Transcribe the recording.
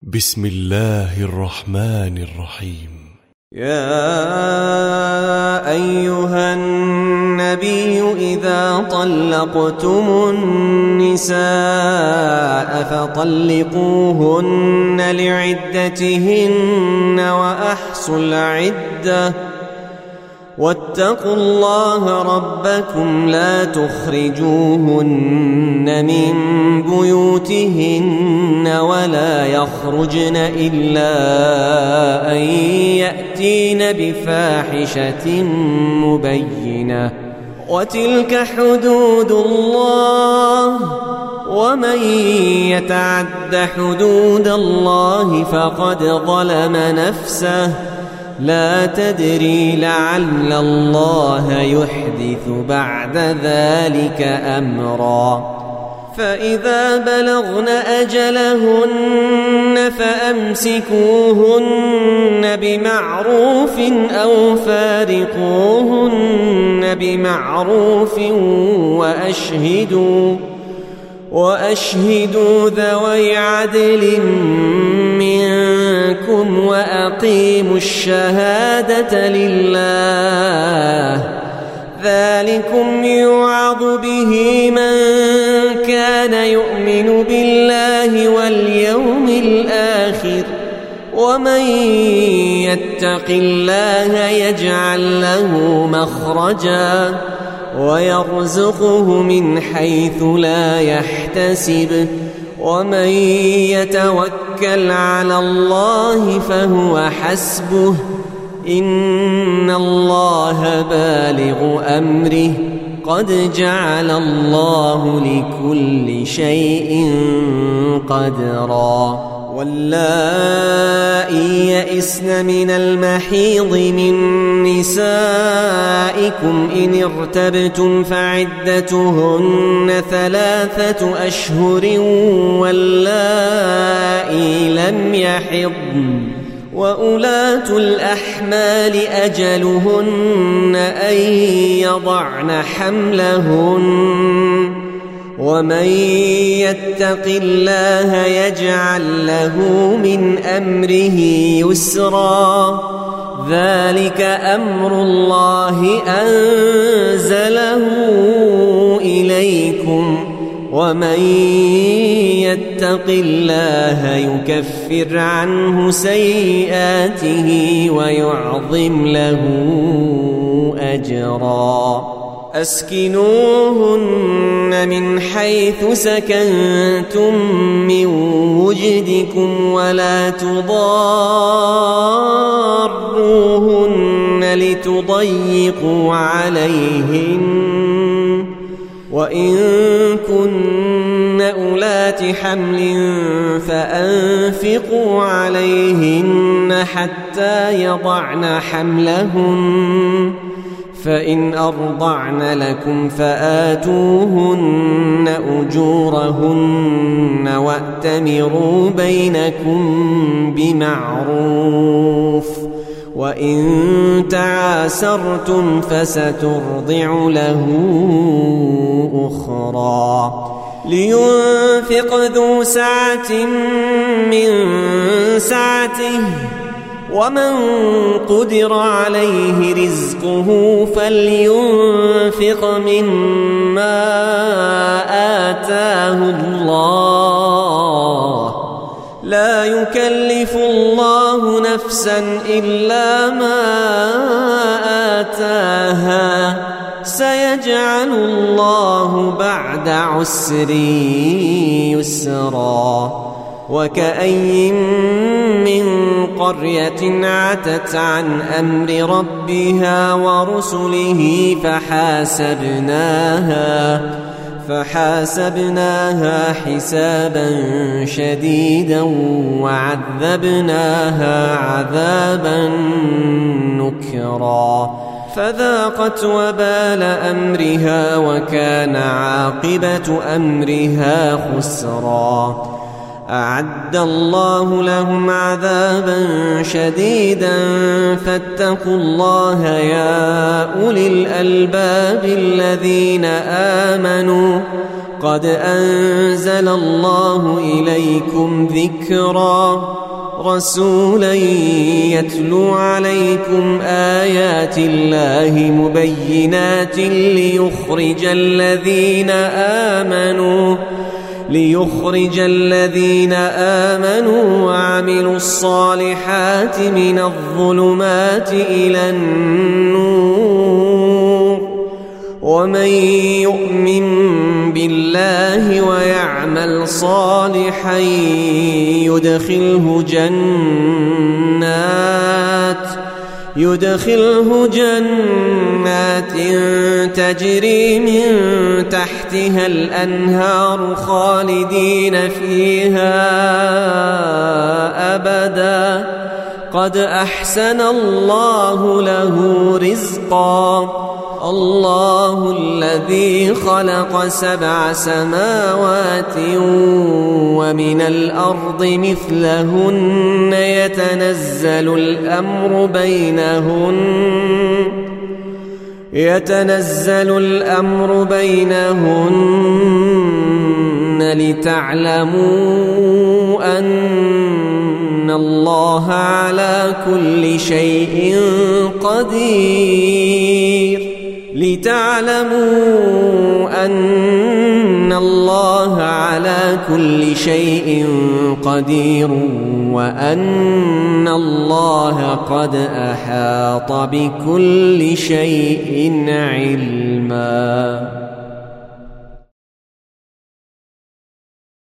بسم الله الرحمن الرحيم. يا أيها النبي إذا طلقتم النساء فطلقوهن لعدتهن وأحصوا العدة واتقوا الله ربكم لا تخرجوهن من بيوتهن ولا يخرجن إلا أن يأتين بفاحشة مبينة وتلك حدود الله ومن يتعد حدود الله فقد ظلم نفسه لا تدري لعل الله يحدث بعد ذلك أمرا فإذا بلغن أجلهن فأمسكوهن بمعروف أو فارقوهن بمعروف وأشهدوا ذوي عدل منكم وأقيموا الشهادة لله ذلكم يوعظ به من كان يؤمن بالله واليوم الآخر ومن يتق الله يجعل له مخرجا ويرزقه من حيث لا يحتسب ومن يتوكل على الله فهو حسبه إن الله بالغ أمره قد جعل الله لكل شيء قدرا واللائي يئسن من المحيض من نسائكم إن ارتبتم فعدتهن 3 أشهر واللائي لم يحضن وأولاة الأحمال أجلهن أن يضعن حملهن ومن يتق الله يجعل له من أمره يسرا ذلك أمر الله أنزله إليكم ومن يتق الله يكفر عنه سيئاته ويعظم له أجرا أسكنوهن من حيث سكنتم من وجدكم ولا تضاروهن لتضيقوا عليهن وإن كن أولات حمل فأنفقوا عليهن حتى يضعن حملهن فإن أرضعن لكم فآتوهن أجورهن وأتمروا بينكم بمعروف وإن تعاسرتم فسترضع له أخرى لينفق ذو سعة من سعته ومن قدر عليه رزقه فلينفق مما آتاه الله لا يكلف الله نفسا إلا ما آتاها سيجعل الله بعد عسر يسرا وكأين من قرية عتت عن أمر ربها ورسله فحاسبناها حسابا شديدا وعذبناها عذابا نكرا فذاقت وبال أمرها وكان عاقبة أمرها خسرا أعد الله لهم عذابا شديدا فاتقوا الله يا أولي الألباب الذين آمنوا قد أنزل الله إليكم ذكرا رسولا يتلو عليكم آيات الله مبينات ليخرج الذين آمنوا وعملوا الصالحات من الظلمات إلى النور ومن يؤمن بالله ويعمل صالحا يدخله جنات تجري من تحتها الأنهار خالدين فيها أبدا قد أحسن الله له رزقا الله الذي خلق 7 سماوات ومن الأرض مثلهن يتنزل الأمر بينهن لتعلموا أن الله على كل شيء قدير وأن الله قد أحاط بكل شيء علما.